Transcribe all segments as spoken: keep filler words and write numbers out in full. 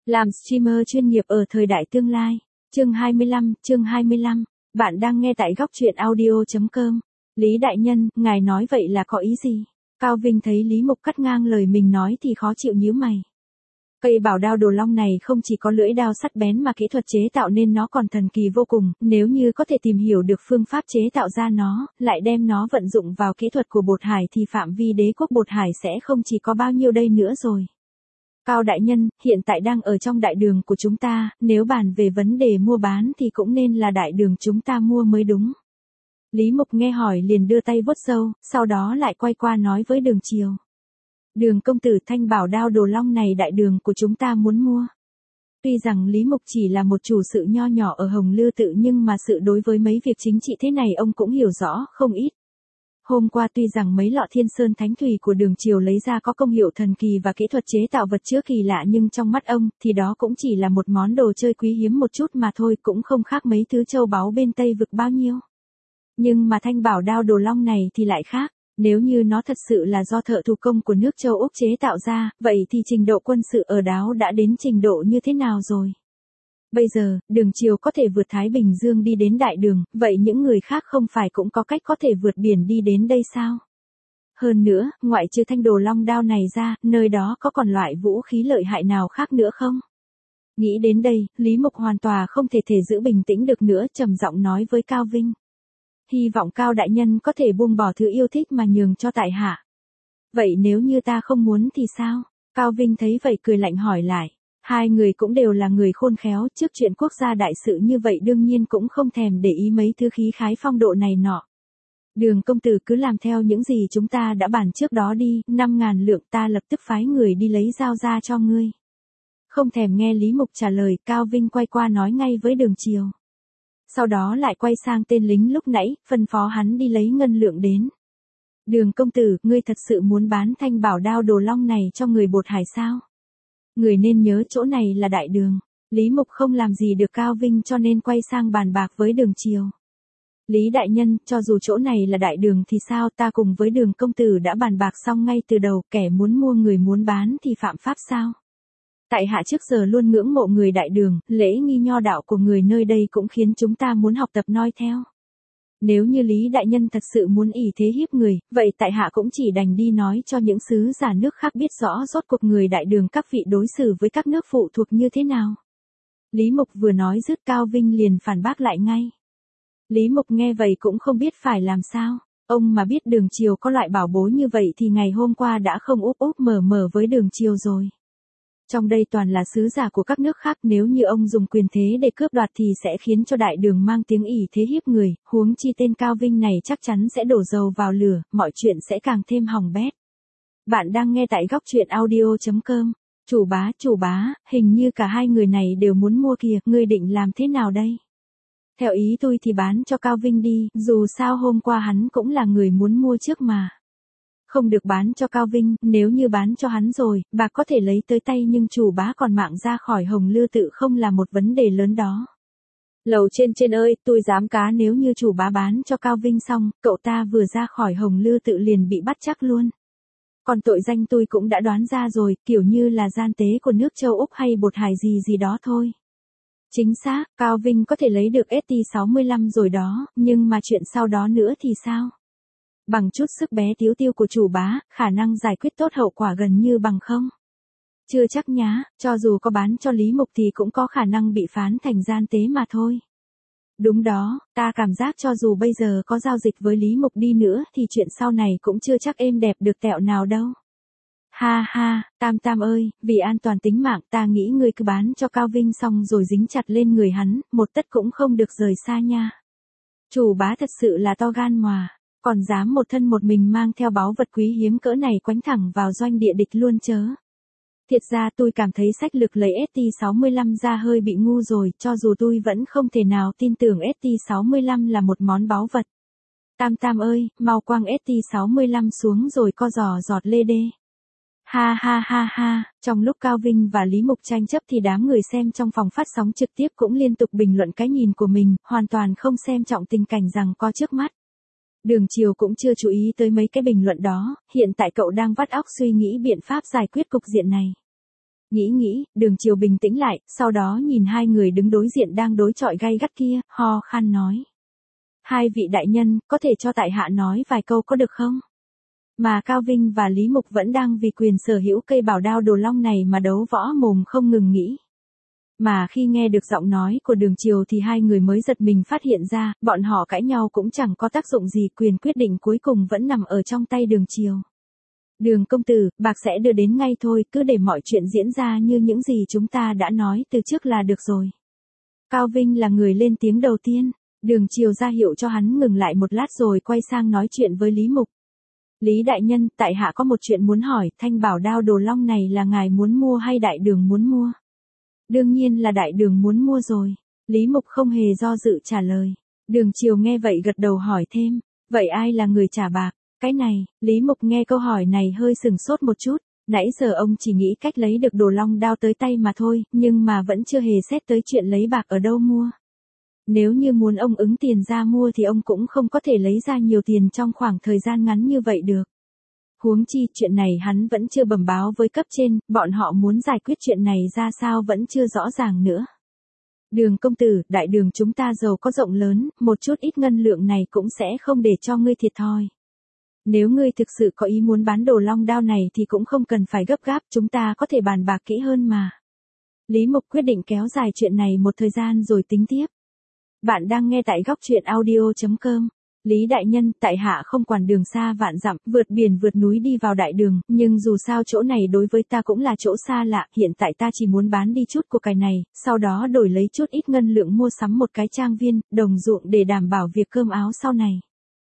Làm streamer chuyên nghiệp ở thời đại tương lai. Chương hai mươi lăm, chương hai mươi lăm. Bạn đang nghe tại góc truyện audio chấm com. Lý đại nhân, ngài nói vậy là có ý gì? Cao Vinh thấy Lý Mục cắt ngang lời mình nói thì khó chịu nhíu mày. Cây bảo đao đồ long này không chỉ có lưỡi đao sắc bén mà kỹ thuật chế tạo nên nó còn thần kỳ vô cùng, nếu như có thể tìm hiểu được phương pháp chế tạo ra nó, lại đem nó vận dụng vào kỹ thuật của Bột Hải thì phạm vi đế quốc Bột Hải sẽ không chỉ có bao nhiêu đây nữa rồi. Cao đại nhân, hiện tại đang ở trong đại đường của chúng ta, nếu bàn về vấn đề mua bán thì cũng nên là đại đường chúng ta mua mới đúng. Lý Mục nghe hỏi liền đưa tay vuốt râu, sau đó lại quay qua nói với Đường Triều. Đường công tử, thanh bảo đao đồ long này đại đường của chúng ta muốn mua. Tuy rằng Lý Mục chỉ là một chủ sự nho nhỏ ở Hồng Lư Tự nhưng mà sự đối với mấy việc chính trị thế này ông cũng hiểu rõ không ít. Hôm qua tuy rằng mấy lọ Thiên Sơn Thánh Thủy của Đường Triều lấy ra có công hiệu thần kỳ và kỹ thuật chế tạo vật chứa kỳ lạ nhưng trong mắt ông thì đó cũng chỉ là một món đồ chơi quý hiếm một chút mà thôi, cũng không khác mấy thứ châu báu bên Tây vực bao nhiêu. Nhưng mà thanh bảo đao đồ long này thì lại khác. Nếu như nó thật sự là do thợ thủ công của nước châu Úc chế tạo ra, vậy thì trình độ quân sự ở đó đã đến trình độ như thế nào rồi? Bây giờ, Đường Triều có thể vượt Thái Bình Dương đi đến đại đường, vậy những người khác không phải cũng có cách có thể vượt biển đi đến đây sao? Hơn nữa, ngoại trừ thanh đồ long đao này ra, nơi đó có còn loại vũ khí lợi hại nào khác nữa không? Nghĩ đến đây, Lý Mục hoàn toàn không thể thể giữ bình tĩnh được nữa, trầm giọng nói với Cao Vinh. Hy vọng Cao đại nhân có thể buông bỏ thứ yêu thích mà nhường cho tại hạ. Vậy nếu như ta không muốn thì sao? Cao Vinh thấy vậy cười lạnh hỏi lại. Hai người cũng đều là người khôn khéo, trước chuyện quốc gia đại sự như vậy đương nhiên cũng không thèm để ý mấy thứ khí khái phong độ này nọ. Đường công tử cứ làm theo những gì chúng ta đã bàn trước đó đi, năm ngàn lượng ta lập tức phái người đi lấy dao ra cho ngươi. Không thèm nghe Lý Mục trả lời, Cao Vinh quay qua nói ngay với Đường Triều. Sau đó lại quay sang tên lính lúc nãy, phân phó hắn đi lấy ngân lượng đến. Đường công tử, ngươi thật sự muốn bán thanh bảo đao đồ long này cho người Bột Hải sao? Người nên nhớ chỗ này là đại đường. Lý Mục không làm gì được Cao Vinh cho nên quay sang bàn bạc với Đường Triều. Lý đại nhân, cho dù chỗ này là đại đường thì sao, ta cùng với Đường công tử đã bàn bạc xong ngay từ đầu, kẻ muốn mua người muốn bán thì phạm pháp sao? Tại hạ trước giờ luôn ngưỡng mộ người đại đường, lễ nghi nho đạo của người nơi đây cũng khiến chúng ta muốn học tập noi theo. Nếu như Lý đại nhân thật sự muốn ỷ thế hiếp người, vậy tại hạ cũng chỉ đành đi nói cho những sứ giả nước khác biết rõ rốt cuộc người đại đường các vị đối xử với các nước phụ thuộc như thế nào. Lý Mục vừa nói dứt, Cao Vinh liền phản bác lại ngay. Lý Mục nghe vậy cũng không biết phải làm sao. Ông mà biết Đường Triều có loại bảo bối như vậy thì ngày hôm qua đã không úp úp mở mở với Đường Triều rồi. Trong đây toàn là sứ giả của các nước khác, nếu như ông dùng quyền thế để cướp đoạt thì sẽ khiến cho đại đường mang tiếng ỷ thế hiếp người, huống chi tên Cao Vinh này chắc chắn sẽ đổ dầu vào lửa, mọi chuyện sẽ càng thêm hỏng bét. Bạn đang nghe tại góc truyện audio chấm com. Chủ bá, chủ bá, hình như cả hai người này đều muốn mua kìa, ngươi định làm thế nào đây? Theo ý tôi thì bán cho Cao Vinh đi, dù sao hôm qua hắn cũng là người muốn mua trước mà. Không được bán cho Cao Vinh, nếu như bán cho hắn rồi, bà có thể lấy tới tay nhưng chủ bá còn mạng ra khỏi Hồng Lư Tự không là một vấn đề lớn đó. Lầu trên trên ơi, tôi dám cá nếu như chủ bá bán cho Cao Vinh xong, cậu ta vừa ra khỏi Hồng Lư Tự liền bị bắt chắc luôn. Còn tội danh tôi cũng đã đoán ra rồi, kiểu như là gian tế của nước châu Úc hay Bột Hải gì gì đó thôi. Chính xác, Cao Vinh có thể lấy được S T sáu mươi lăm rồi đó, nhưng mà chuyện sau đó nữa thì sao? Bằng chút sức bé tiếu tiêu của chủ bá, khả năng giải quyết tốt hậu quả gần như bằng không. Chưa chắc nhá, cho dù có bán cho Lý Mục thì cũng có khả năng bị phán thành gian tế mà thôi. Đúng đó, ta cảm giác cho dù bây giờ có giao dịch với Lý Mục đi nữa thì chuyện sau này cũng chưa chắc êm đẹp được tẹo nào đâu. Ha ha, Tam Tam ơi, vì an toàn tính mạng ta nghĩ ngươi cứ bán cho Cao Vinh xong rồi dính chặt lên người hắn, một tấc cũng không được rời xa nha. Chủ bá thật sự là to gan mà. Còn dám một thân một mình mang theo báu vật quý hiếm cỡ này quánh thẳng vào doanh địa địch luôn chớ. Thiệt ra tôi cảm thấy sách lược lấy S T sáu mươi lăm ra hơi bị ngu rồi, cho dù tôi vẫn không thể nào tin tưởng S T sáu mươi lăm là một món báu vật. Tam Tam ơi, mau quăng S T sáu mươi lăm xuống rồi co giò giọt lê đê. Ha ha ha ha, trong lúc Cao Vinh và Lý Mục tranh chấp thì đám người xem trong phòng phát sóng trực tiếp cũng liên tục bình luận cái nhìn của mình, hoàn toàn không xem trọng tình cảnh rằng có trước mắt. Đường Triều cũng chưa chú ý tới mấy cái bình luận đó, hiện tại cậu đang vắt óc suy nghĩ biện pháp giải quyết cục diện này. Nghĩ nghĩ, Đường Chiều bình tĩnh lại, sau đó nhìn hai người đứng đối diện đang đối chọi gay gắt kia, ho khan nói. Hai vị đại nhân, có thể cho tại hạ nói vài câu có được không? Mà Cao Vinh và Lý Mục vẫn đang vì quyền sở hữu cây bảo đao đồ long này mà đấu võ mồm không ngừng nghĩ. Mà khi nghe được giọng nói của Đường Chiều thì hai người mới giật mình phát hiện ra, bọn họ cãi nhau cũng chẳng có tác dụng gì, quyền quyết định cuối cùng vẫn nằm ở trong tay Đường Chiều. Đường công tử, bạc sẽ đưa đến ngay thôi, cứ để mọi chuyện diễn ra như những gì chúng ta đã nói từ trước là được rồi. Cao Vinh là người lên tiếng đầu tiên, Đường Chiều ra hiệu cho hắn ngừng lại một lát rồi quay sang nói chuyện với Lý Mục. Lý đại nhân, tại hạ có một chuyện muốn hỏi, thanh bảo đao đồ long này là ngài muốn mua hay đại đường muốn mua? Đương nhiên là đại đường muốn mua rồi. Lý Mục không hề do dự trả lời. Đường Chiều nghe vậy gật đầu hỏi thêm, vậy ai là người trả bạc? Cái này, Lý Mục nghe câu hỏi này hơi sừng sốt một chút, nãy giờ ông chỉ nghĩ cách lấy được đồ long đao tới tay mà thôi, nhưng mà vẫn chưa hề xét tới chuyện lấy bạc ở đâu mua. Nếu như muốn ông ứng tiền ra mua thì ông cũng không có thể lấy ra nhiều tiền trong khoảng thời gian ngắn như vậy được. Huống chi, chuyện này hắn vẫn chưa bẩm báo với cấp trên, bọn họ muốn giải quyết chuyện này ra sao vẫn chưa rõ ràng nữa. Đường công tử, đại đường chúng ta giàu có rộng lớn, một chút ít ngân lượng này cũng sẽ không để cho ngươi thiệt thòi. Nếu ngươi thực sự có ý muốn bán đồ long đao này thì cũng không cần phải gấp gáp, chúng ta có thể bàn bạc kỹ hơn mà. Lý Mục quyết định kéo dài chuyện này một thời gian rồi tính tiếp. Bạn đang nghe tại góc truyện audio chấm com. Lý đại nhân, tại hạ không quản đường xa vạn dặm, vượt biển vượt núi đi vào đại đường, nhưng dù sao chỗ này đối với ta cũng là chỗ xa lạ, hiện tại ta chỉ muốn bán đi chút của cải này, sau đó đổi lấy chút ít ngân lượng mua sắm một cái trang viên, đồng ruộng để đảm bảo việc cơm áo sau này.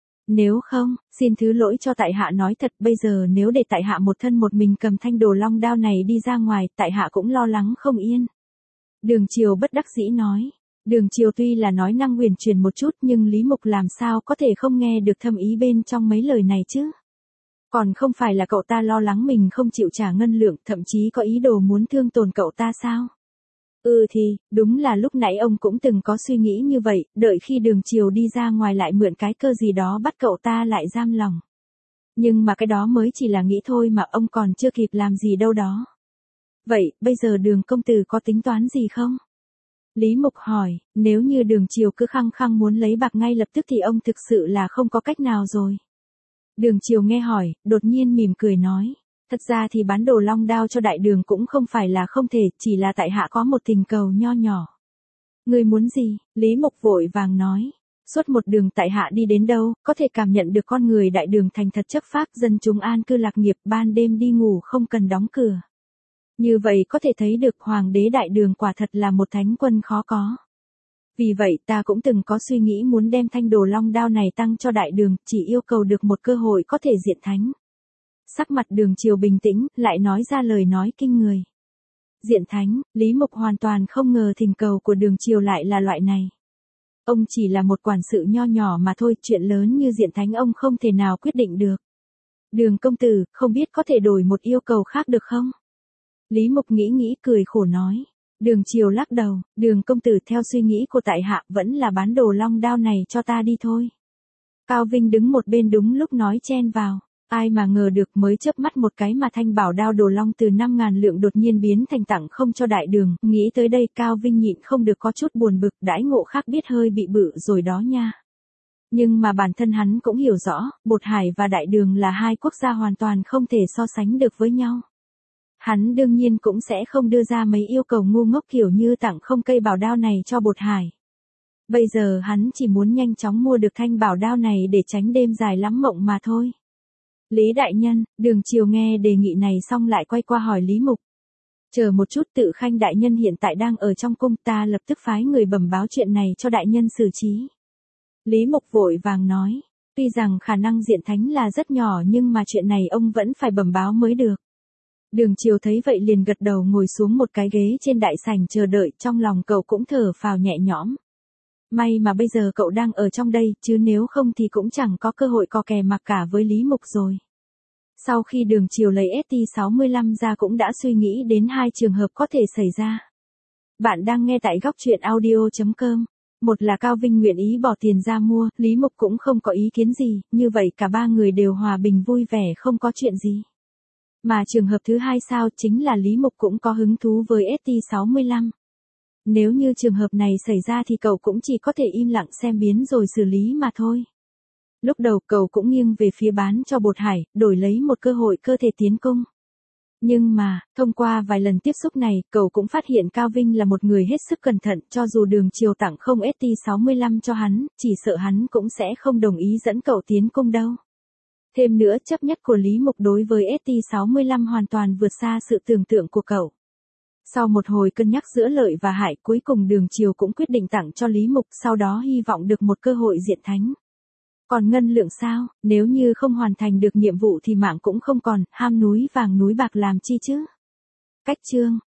Nếu không, xin thứ lỗi cho tại hạ nói thật, bây giờ nếu để tại hạ một thân một mình cầm thanh đồ long đao này đi ra ngoài, tại hạ cũng lo lắng không yên. Đường Chiều bất đắc dĩ nói. Đường Chiều tuy là nói năng huyền chuyển một chút nhưng Lý Mục làm sao có thể không nghe được thâm ý bên trong mấy lời này chứ. Còn không phải là cậu ta lo lắng mình không chịu trả ngân lượng, thậm chí có ý đồ muốn thương tổn cậu ta sao? Ừ thì, đúng là lúc nãy ông cũng từng có suy nghĩ như vậy, đợi khi Đường Chiều đi ra ngoài lại mượn cái cơ gì đó bắt cậu ta lại giam lòng. Nhưng mà cái đó mới chỉ là nghĩ thôi mà ông còn chưa kịp làm gì đâu đó. Vậy, bây giờ Đường công tử có tính toán gì không? Lý Mục hỏi, nếu như Đường Chiều cứ khăng khăng muốn lấy bạc ngay lập tức thì ông thực sự là không có cách nào rồi. Đường Chiều nghe hỏi, đột nhiên mỉm cười nói, thật ra thì bán đồ long đao cho đại đường cũng không phải là không thể, chỉ là tại hạ có một tình cầu nho nhỏ. Người muốn gì? Lý Mục vội vàng nói, suốt một đường tại hạ đi đến đâu, có thể cảm nhận được con người đại đường thành thật chất phác, dân chúng an cư lạc nghiệp, ban đêm đi ngủ không cần đóng cửa. Như vậy có thể thấy được hoàng đế đại đường quả thật là một thánh quân khó có. Vì vậy ta cũng từng có suy nghĩ muốn đem thanh đồ long đao này tăng cho đại đường, chỉ yêu cầu được một cơ hội có thể diện thánh. Sắc mặt Đường Chiều bình tĩnh, lại nói ra lời nói kinh người. Diện thánh, Lý Mục hoàn toàn không ngờ thỉnh cầu của Đường Chiều lại là loại này. Ông chỉ là một quản sự nho nhỏ mà thôi, chuyện lớn như diện thánh ông không thể nào quyết định được. Đường công tử, không biết có thể đổi một yêu cầu khác được không? Lý Mục nghĩ nghĩ cười khổ nói. Đường Chiều lắc đầu, Đường công tử theo suy nghĩ của tại hạ vẫn là bán đồ long đao này cho ta đi thôi. Cao Vinh đứng một bên đúng lúc nói chen vào. Ai mà ngờ được mới chớp mắt một cái mà thanh bảo đao đồ long từ năm ngàn lượng đột nhiên biến thành tặng không cho đại đường. Nghĩ tới đây Cao Vinh nhịn không được có chút buồn bực, đãi ngộ khác biết hơi bị bự rồi đó nha. Nhưng mà bản thân hắn cũng hiểu rõ, Bột Hải và đại đường là hai quốc gia hoàn toàn không thể so sánh được với nhau. Hắn đương nhiên cũng sẽ không đưa ra mấy yêu cầu ngu ngốc kiểu như tặng không cây bảo đao này cho Bột Hải. Bây giờ hắn chỉ muốn nhanh chóng mua được thanh bảo đao này để tránh đêm dài lắm mộng mà thôi. Lý đại nhân, Đường Chiều nghe đề nghị này xong lại quay qua hỏi Lý Mục. Chờ một chút, Tự Khanh đại nhân hiện tại đang ở trong cung, ta lập tức phái người bẩm báo chuyện này cho đại nhân xử trí. Lý Mục vội vàng nói, tuy rằng khả năng diện thánh là rất nhỏ nhưng mà chuyện này ông vẫn phải bẩm báo mới được. Đường Chiều thấy vậy liền gật đầu ngồi xuống một cái ghế trên đại sảnh chờ đợi, trong lòng cậu cũng thở phào nhẹ nhõm. May mà bây giờ cậu đang ở trong đây, chứ nếu không thì cũng chẳng có cơ hội co kè mặc cả với Lý Mục rồi. Sau khi Đường Chiều lấy S T sáu mươi lăm ra cũng đã suy nghĩ đến hai trường hợp có thể xảy ra. Bạn đang nghe tại góc truyện audio chấm com. Một là Cao Vinh nguyện ý bỏ tiền ra mua, Lý Mục cũng không có ý kiến gì, như vậy cả ba người đều hòa bình vui vẻ không có chuyện gì. Mà trường hợp thứ hai sao chính là Lý Mục cũng có hứng thú với S T sáu mươi lăm. Nếu như trường hợp này xảy ra thì cậu cũng chỉ có thể im lặng xem biến rồi xử lý mà thôi. Lúc đầu cậu cũng nghiêng về phía bán cho Bột Hải, đổi lấy một cơ hội cơ thể tiến công. Nhưng mà, thông qua vài lần tiếp xúc này, cậu cũng phát hiện Cao Vinh là một người hết sức cẩn thận, cho dù Đường Chiều tặng không S T sáu mươi lăm cho hắn, chỉ sợ hắn cũng sẽ không đồng ý dẫn cậu tiến công đâu. Thêm nữa, chấp nhất của Lý Mục đối với S T sáu mươi lăm hoàn toàn vượt xa sự tưởng tượng của cậu. Sau một hồi cân nhắc giữa lợi và hại, cuối cùng Đường Chiều cũng quyết định tặng cho Lý Mục, sau đó hy vọng được một cơ hội diện thánh. Còn Ngân Lượng sao, nếu như không hoàn thành được nhiệm vụ thì mạng cũng không còn, ham núi vàng núi bạc làm chi chứ. Cách chương